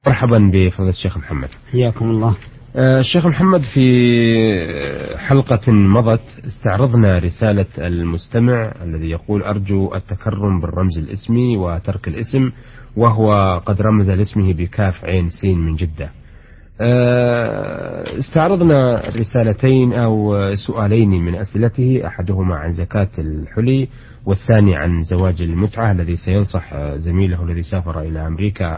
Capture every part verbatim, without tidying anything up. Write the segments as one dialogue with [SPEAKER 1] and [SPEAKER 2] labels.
[SPEAKER 1] مرحبا بفضيلة الشيخ محمد.
[SPEAKER 2] حياكم الله.
[SPEAKER 1] الشيخ محمد، في حلقة مضت استعرضنا رسالة المستمع الذي يقول: أرجو التكرم بالرمز الاسمي وترك الاسم، وهو قد رمز لاسمه بكاف عين سين من جدة. استعرضنا رسالتين أو سؤالين من أسئلته، أحدهما عن زكاة الحلي، والثاني عن زواج المتعة الذي سينصح زميله الذي سافر إلى أمريكا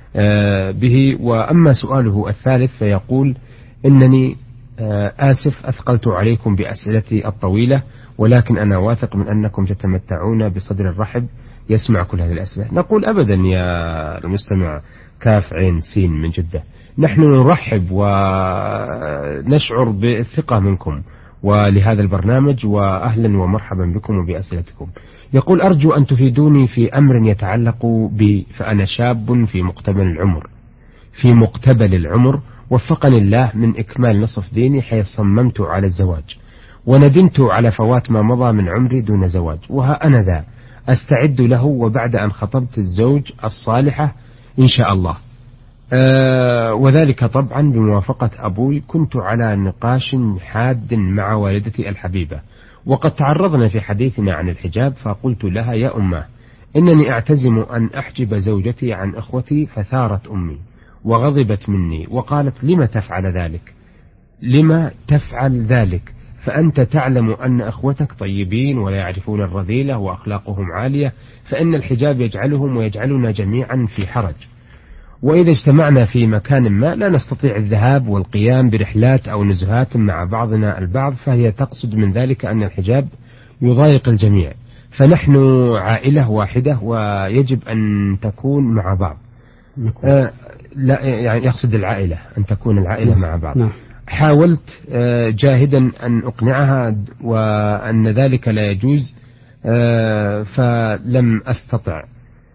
[SPEAKER 1] به. وأما سؤاله الثالث فيقول: إنني آسف أثقلت عليكم بأسئلتي الطويلة، ولكن أنا واثق من أنكم تتمتعون بصدر الرحب يسمع كل هذه الأسئلة. نقول: أبدا يا المستمع كاف عين سين من جدة، نحن نرحب ونشعر بالثقة منكم ولهذا البرنامج، وأهلا ومرحبا بكم وبأسئلتكم. يقول: أرجو أن تفيدوني في أمر يتعلق بي، فأنا شاب في مقتبل العمر في مقتبل العمر وفقني الله من إكمال نصف ديني، حيث صممت على الزواج، وندمت على فوات ما مضى من عمري دون زواج، وها أنا ذا أستعد له، وبعد أن خطبت الزوج الصالحة إن شاء الله، أه وذلك طبعا بموافقة أبوي. كنت على نقاش حاد مع والدتي الحبيبة، وقد تعرضنا في حديثنا عن الحجاب، فقلت لها: يا أمه، إنني أعتزم أن أحجب زوجتي عن أخوتي، فثارت أمي وغضبت مني وقالت: لم تفعل ذلك لما تفعل ذلك فأنت تعلم أن أخوتك طيبين ولا يعرفون الرذيلة وأخلاقهم عالية، فإن الحجاب يجعلهم ويجعلنا جميعا في حرج، وإذا اجتمعنا في مكان ما لا نستطيع الذهاب والقيام برحلات أو نزهات مع بعضنا البعض، فهي تقصد من ذلك أن الحجاب يضايق الجميع، فنحن عائلة واحدة ويجب أن تكون مع بعض. آه لا يعني يقصد العائلة أن تكون العائلة مع بعض.
[SPEAKER 2] نعم.
[SPEAKER 1] حاولت آه جاهدا أن أقنعها وأن ذلك لا يجوز، آه فلم أستطع،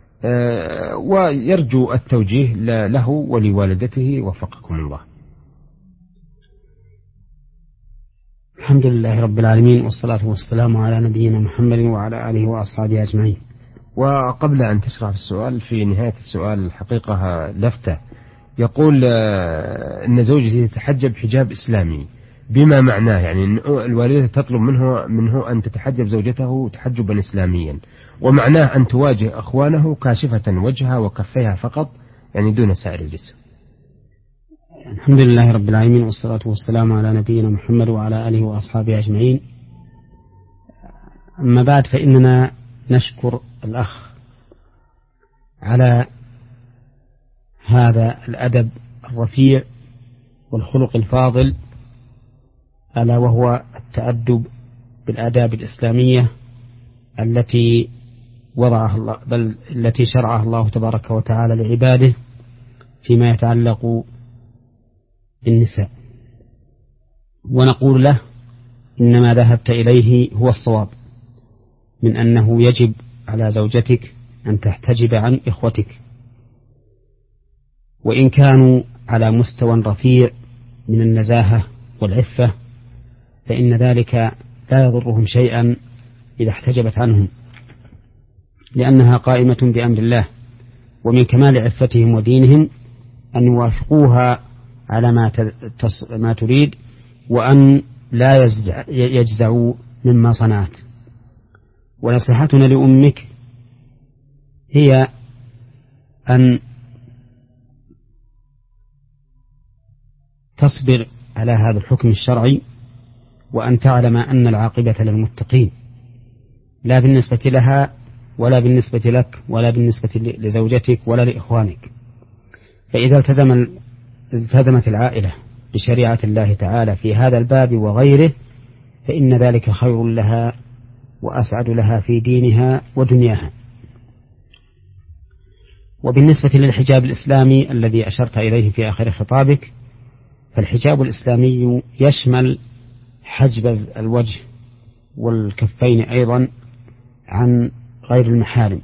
[SPEAKER 1] أه ويرجو التوجيه له ولوالدته وفقكم الله.
[SPEAKER 2] الحمد لله رب العالمين، والصلاة والسلام على نبينا محمد وعلى آله وأصحابه أجمعين.
[SPEAKER 1] وقبل أن تشرح السؤال، في نهاية السؤال الحقيقة لفتة، يقول: أه إن زوجتي تتحجب حجاب إسلامي، بما معناه يعني أن الوالدة تطلب منه منه أن تتحجب زوجته تحجبا إسلاميا، ومعناه أن تواجه أخوانه كاشفة وجهها وكفيها فقط، يعني دون سائر الجسم.
[SPEAKER 2] الحمد لله رب العالمين، والصلاة والسلام على نبينا محمد وعلى آله وأصحابه أجمعين. أما بعد، فإننا نشكر الأخ على هذا الأدب الرفيع والخلق الفاضل، ألا وهو التأدب بالآداب الإسلامية التي وضعها الله، بل التي شرعها الله تبارك وتعالى لعباده فيما يتعلق بالنساء. ونقول له: إنما ذهبت إليه هو الصواب، من أنه يجب على زوجتك أن تحتجب عن إخوتك، وإن كانوا على مستوى رفيع من النزاهة والعفة، فإن ذلك لا يضرهم شيئا إذا احتجبت عنهم، لأنها قائمة بأمر الله، ومن كمال عفتهم ودينهم أن يوافقوها على ما ما تريد، وأن لا يجزعوا مما صنعت. ونصيحتنا لأمك هي أن تصبر على هذا الحكم الشرعي، وأن تعلم أن العاقبة للمتقين، لا بالنسبة لها ولا بالنسبة لك ولا بالنسبة لزوجتك ولا لإخوانك. فإذا التزم التزمت العائلة بشريعة الله تعالى في هذا الباب وغيره، فإن ذلك خير لها وأسعد لها في دينها ودنياها. وبالنسبة للحجاب الإسلامي الذي أشرت إليه في آخر خطابك، فالحجاب الإسلامي يشمل حجب الوجه والكفين أيضا عن غير المحارم،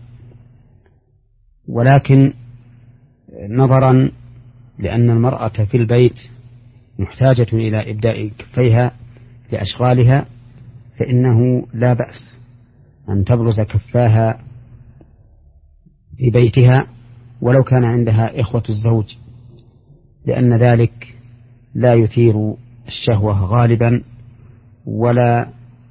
[SPEAKER 2] ولكن نظرا لأن المرأة في البيت محتاجة إلى إبداء كفيها لأشغالها، فإنه لا بأس أن تبرز كفاها في بيتها ولو كان عندها إخوة الزوج لأن ذلك لا يثير الشهوة غالبا ولا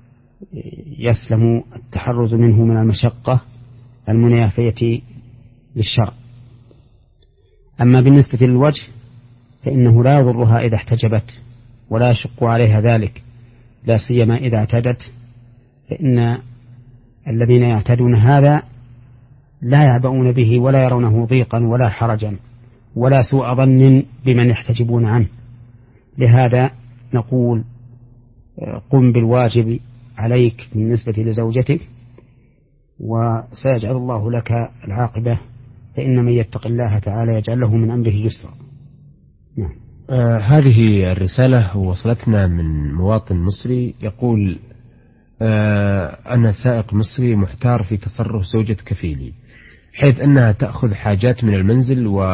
[SPEAKER 2] يسلم التحرز منه من المشقة المنافية للشرع. أما بالنسبة للوجه فإنه لا يضرها إذا احتجبت ولا يشق عليها ذلك، لا سيما إذا اعتدت، فإن الذين يعتدون هذا لا يعبؤون به ولا يرونه ضيقا ولا حرجا ولا سوء ظن بمن يحتجبون عنه. لهذا نقول قم بالواجب عليك بالنسبة لزوجتك وسيجعل الله لك العاقبة، فإن من يتق الله تعالى يجعل له من أمره يسرا. نعم.
[SPEAKER 1] آه هذه الرسالة وصلتنا من مواطن مصري يقول: آه أنا سائق مصري محتار في تصرف زوجة كفيلي، حيث أنها تأخذ حاجات من المنزل و...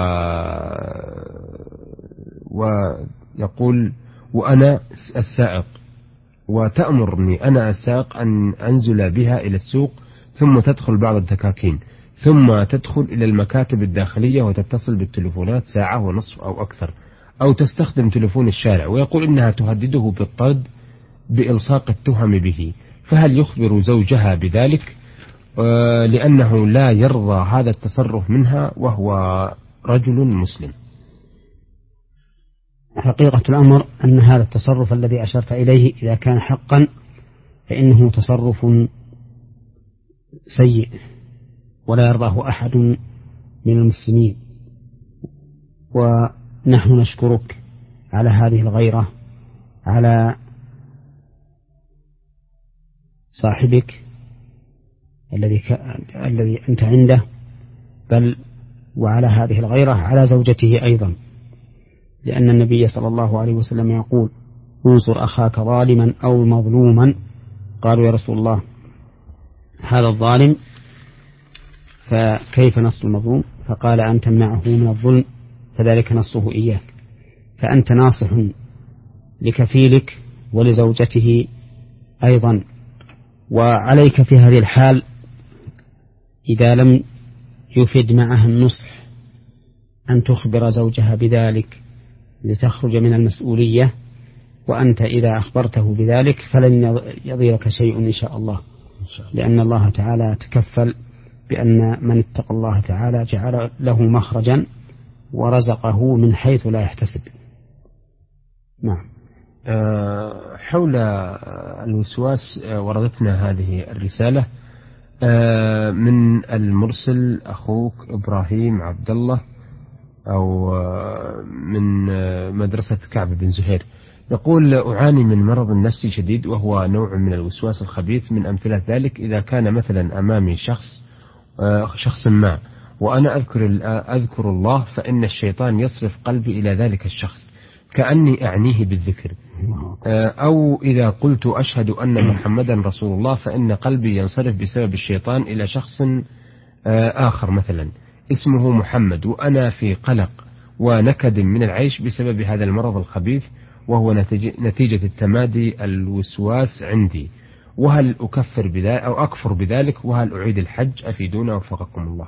[SPEAKER 1] ويقول وأنا السائق، وتأمرني أنا السائق أن أنزل بها إلى السوق، ثم تدخل بعض الدكاكين، ثم تدخل إلى المكاتب الداخلية وتتصل بالتلفونات ساعة ونصف أو أكثر، أو تستخدم تلفون الشارع، ويقول إنها تهدده بالطرد بإلصاق التهم به. فهل يخبر زوجها بذلك؟ آه لأنه لا يرضى هذا التصرف منها وهو رجل مسلم.
[SPEAKER 2] حقيقة الأمر أن هذا التصرف الذي أشرت إليه إذا كان حقا فإنه تصرف سيء ولا يرضاه أحد من المسلمين، ونحن نشكرك على هذه الغيرة على صاحبك الذي ك... الذي أنت عنده، بل وعلى هذه الغيرة على زوجته أيضا، لأن النبي صلى الله عليه وسلم يقول: انصر أخاك ظالما أو مظلوما. قالوا: يا رسول الله هذا الظالم فكيف نصر المظلوم؟ فقال: أن تمنعه من الظلم فذلك نصه إياك. فأنت ناصح لكفيلك ولزوجته أيضا، وعليك في هذه الحال إذا لم يفد معها النصح أن تخبر زوجها بذلك لتخرج من المسؤولية، وأنت إذا أخبرته بذلك فلن يضيرك شيء إن شاء الله، لأن الله تعالى تكفل بأن من اتقى الله تعالى جعل له مخرجا ورزقه من حيث لا يحتسب. نعم.
[SPEAKER 1] حول الوسواس وردتنا هذه الرسالة من المرسل أخوك إبراهيم عبد الله، أو من مدرسة كعب بن زهير، يقول: أعاني من مرض نفسي شديد وهو نوع من الوسواس الخبيث. من أمثلة ذلك إذا كان مثلا أمامي شخص شخص ما وأنا أذكر أذكر الله، فإن الشيطان يصرف قلبي إلى ذلك الشخص كأني أعنيه بالذكر، أو إذا قلت أشهد أن محمدا رسول الله فإن قلبي ينصرف بسبب الشيطان إلى شخص آخر مثلا اسمه محمد، وأنا في قلق ونكد من العيش بسبب هذا المرض الخبيث، وهو نتيجة التمادي الوسواس عندي. وهل أكفر بذلك أو أكفر بذلك؟ وهل أعيد الحج؟ أفيدونا وفقكم الله.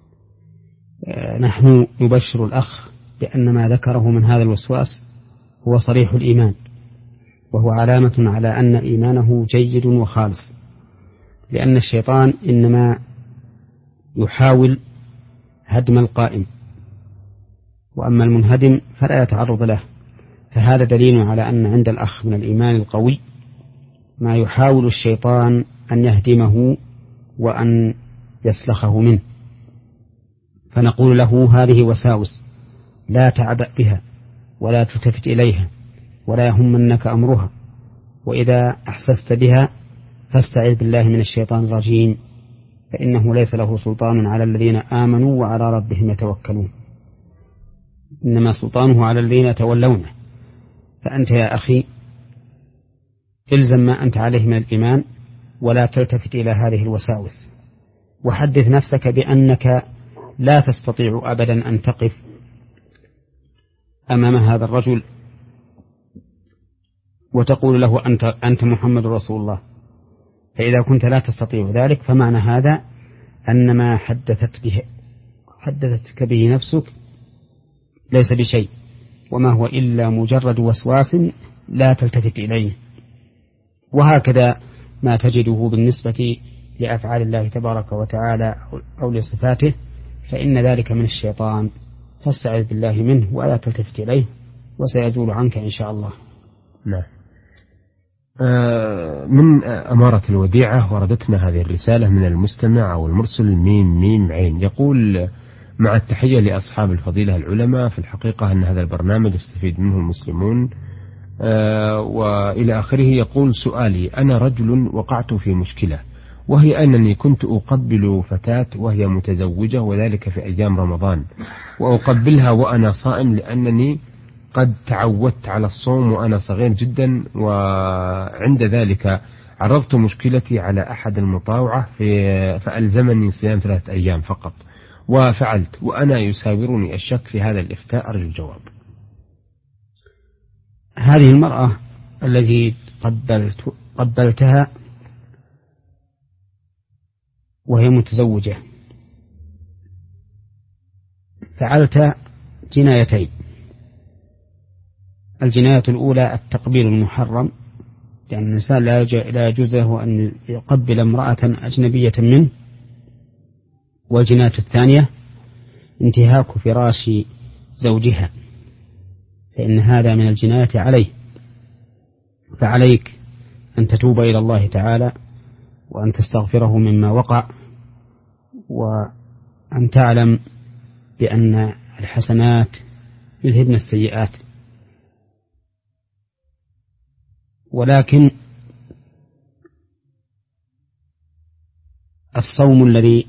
[SPEAKER 2] نحن نبشر الأخ بأن ما ذكره من هذا الوسواس هو صريح الإيمان، وهو علامة على أن إيمانه جيد وخالص، لأن الشيطان إنما يحاول هدم القائم، وأما المنهدم فلا يتعرض له. فهذا دليل على أن عند الأخ من الإيمان القوي ما يحاول الشيطان أن يهدمه وأن يسلخه منه. فنقول له: هذه وساوس لا تعبأ بها ولا تلتفت إليها ولا يهمنك أمرها، وإذا أحسست بها فاستعذ بالله من الشيطان الرجيم، فإنه ليس له سلطان على الذين آمنوا وعلى ربهم يتوكلون، إنما سلطانه على الذين يتولونه. فأنت يا أخي إلزم ما أنت عليه من الإيمان ولا تلتفت إلى هذه الوساوس، وحدث نفسك بأنك لا تستطيع أبدا أن تقف أمام هذا الرجل وتقول له أنت, أنت محمد رسول الله. فإذا كنت لا تستطيع ذلك فمعنى هذا أن ما حدثت به حدثتك به نفسك ليس بشيء، وما هو إلا مجرد وسواس لا تلتفت إليه. وهكذا ما تجده بالنسبة لأفعال الله تبارك وتعالى أو لصفاته، فإن ذلك من الشيطان، فاستعذ بالله منه ولا تلتفت إليه وسيزول عنك إن شاء الله.
[SPEAKER 1] نعم. آه من أمارة الوديعة وردتنا هذه الرسالة من المستمع أو المرسل ميم ميم عين، يقول: مع التحية لأصحاب الفضيلة العلماء، في الحقيقة أن هذا البرنامج يستفيد منه المسلمون، آه وإلى آخره. يقول: سؤالي: أنا رجل وقعت في مشكلة، وهي أنني كنت أقبل فتاة وهي متزوجة، وذلك في أيام رمضان، وأقبلها وأنا صائم، لأنني قد تعودت على الصوم وأنا صغير جدا. وعند ذلك عرضت مشكلتي على أحد المطاوعة في فألزمني صيام ثلاثة أيام فقط، وفعلت، وأنا يساورني الشك في هذا الإفتاء. أرجو الجواب.
[SPEAKER 2] هذه المرأة التي قبلت قبلتها وهي متزوجة، فعلت جنايتين. الجناية الأولى التقبيل المحرم، لأن الإنسان لا يجوز له أن يقبل امرأة أجنبية منه. والجناية الثانية انتهاك فراش زوجها، فإن هذا من الجناية عليه. فعليك أن تتوب إلى الله تعالى وأن تستغفره مما وقع، وأن تعلم بأن الحسنات يذهبن السيئات. ولكن الصوم الذي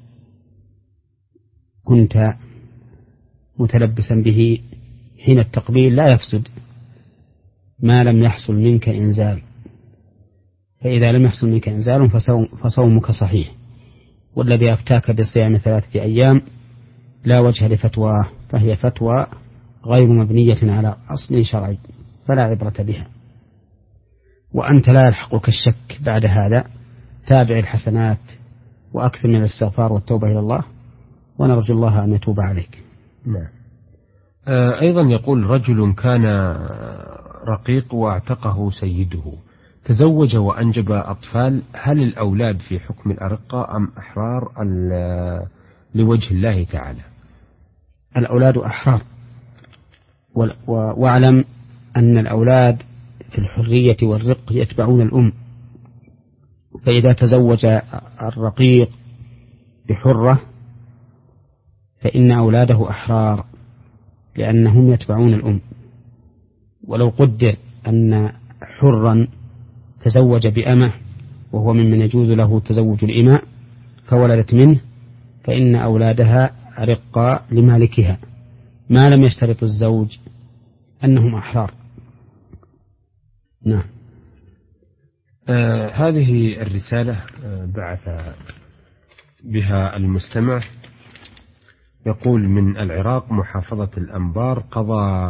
[SPEAKER 2] كنت متلبسا به حين التقبيل لا يفسد ما لم يحصل منك إنزال، فإذا لم يحصل منك إنزال فصوم فصومك صحيح. والذي أفتاك بصيام ثلاثة أيام لا وجه لفتواه، فهي فتوى غير مبنية على أصل شرعي فلا عبرة بها. وأنت لا يلحقك الشك بعد هذا، تابع الحسنات وأكثر من الاستغفار والتوبة إلى الله، ونرجو الله أن يتوب عليك.
[SPEAKER 1] نعم. أيضا يقول: رجل كان رقيق واعتقه سيده، تزوج وأنجب أطفال، هل الأولاد في حكم الأرقة أم أحرار لوجه الله تعالى؟
[SPEAKER 2] الأولاد أحرار، واعلم أن الأولاد في الحرية والرق يتبعون الأم، فإذا تزوج الرقيق بحرة فإن أولاده أحرار لأنهم يتبعون الأم. ولو قدر أن حرا تزوج بأمة وهو ممن يجوز له تزوج الإماء فولدت منه، فإن أولادها رقا لمالكها ما لم يشترط الزوج أنهم أحرار. نعم.
[SPEAKER 1] آه هذه الرسالة آه بعث بها المستمع، يقول: من العراق محافظة الأنبار، قضى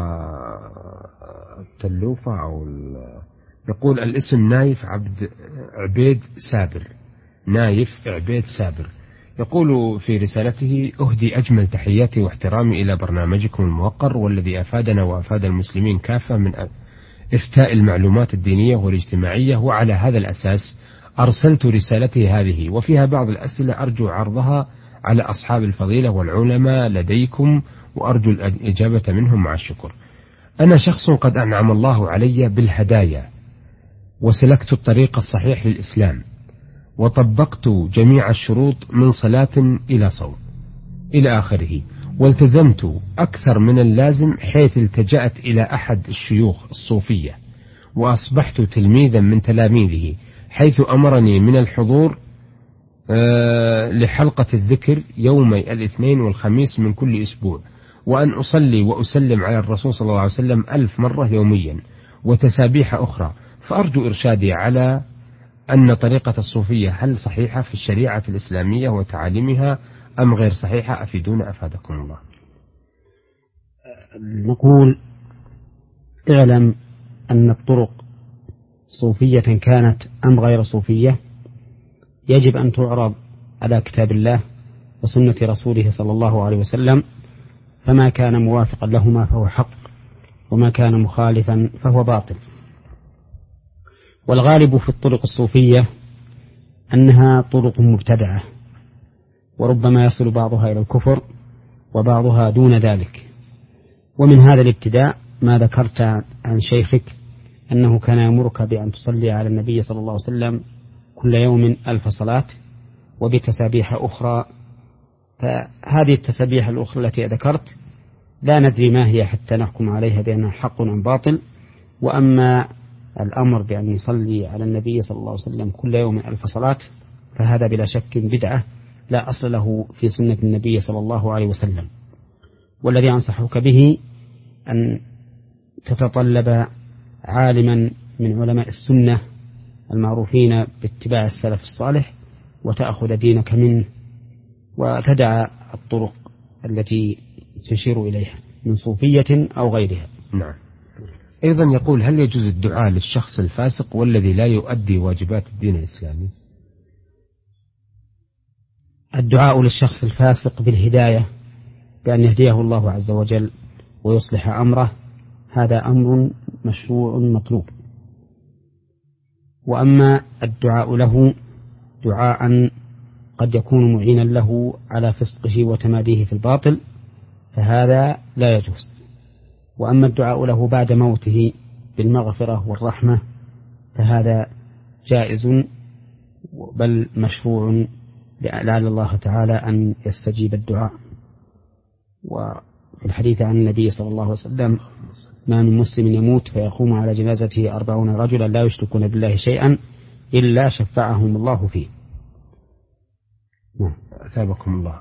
[SPEAKER 1] التلوفة أو يقول الاسم نايف عبد عبيد سابر، نايف عبيد سابر. يقول في رسالته: أهدي أجمل تحياتي واحترامي إلى برنامجكم الموقر، والذي أفادنا وأفاد المسلمين كافة من إفتاء المعلومات الدينية والاجتماعية، وعلى هذا الأساس أرسلت رسالتي هذه، وفيها بعض الأسئلة أرجو عرضها على أصحاب الفضيلة والعلماء لديكم، وأرجو الإجابة منهم مع الشكر. أنا شخص قد أنعم الله علي بالهدايا، وسلكت الطريق الصحيح للإسلام، وطبقت جميع الشروط من صلاة إلى صوم إلى آخره، والتزمت أكثر من اللازم، حيث التجأت إلى أحد الشيوخ الصوفية، وأصبحت تلميذا من تلاميذه، حيث أمرني من الحضور أه لحلقة الذكر يومي الاثنين والخميس من كل أسبوع، وأن أصلي وأسلم على الرسول صلى الله عليه وسلم ألف مرة يوميا، وتسابيح أخرى. فأرجو إرشادي على أن طريقة الصوفية هل صحيحة في الشريعة الإسلامية وتعاليمها أم غير صحيحة؟ أفيدونا أفادكم الله.
[SPEAKER 2] نقول: اعلم أن الطرق صوفية كانت أم غير صوفية يجب أن تعرض على كتاب الله وسنة رسوله صلى الله عليه وسلم، فما كان موافقا لهما فهو حق، وما كان مخالفا فهو باطل. والغالب في الطرق الصوفية أنها طرق مبتدعة، وربما يصل بعضها إلى الكفر وبعضها دون ذلك. ومن هذا الابتداء ما ذكرت عن شيخك أنه كان يأمرك بأن تصلي على النبي صلى الله عليه وسلم كل يوم ألف صلاة وبتسابيح أخرى. فهذه التسابيح الأخرى التي ذكرت لا ندري ما هي حتى نحكم عليها بأنها حق أم باطل. وأما الأمر بأن يصلي على النبي صلى الله عليه وسلم كل يوم ألف صلاة فهذا بلا شك بدعة لا أصل له في سنة النبي صلى الله عليه وسلم. والذي أنصحك به أن تتطلب عالما من علماء السنة المعروفين باتباع السلف الصالح وتأخذ دينك منه، وتدع الطرق التي تشير إليها من صوفية أو غيرها.
[SPEAKER 1] نعم. أيضا يقول: هل يجوز الدعاء للشخص الفاسق والذي لا يؤدي واجبات الدين الإسلامي؟
[SPEAKER 2] الدعاء للشخص الفاسق بالهداية بأن يهديه الله عز وجل ويصلح أمره هذا أمر مشروع مطلوب. وأما الدعاء له دعاء قد يكون معينا له على فسقه وتماديه في الباطل فهذا لا يجوز. وأما الدعاء له بعد موته بالمغفرة والرحمة فهذا جائز بل مشروع لعل الله تعالى أن يستجيب الدعاء. وفي الحديث عن النبي صلى الله عليه وسلم: ما من مسلم يموت فيقوم على جنازته أربعون رجلا لا يشركون بالله شيئا إلا شفعهم الله فيه.
[SPEAKER 1] أثابكم الله.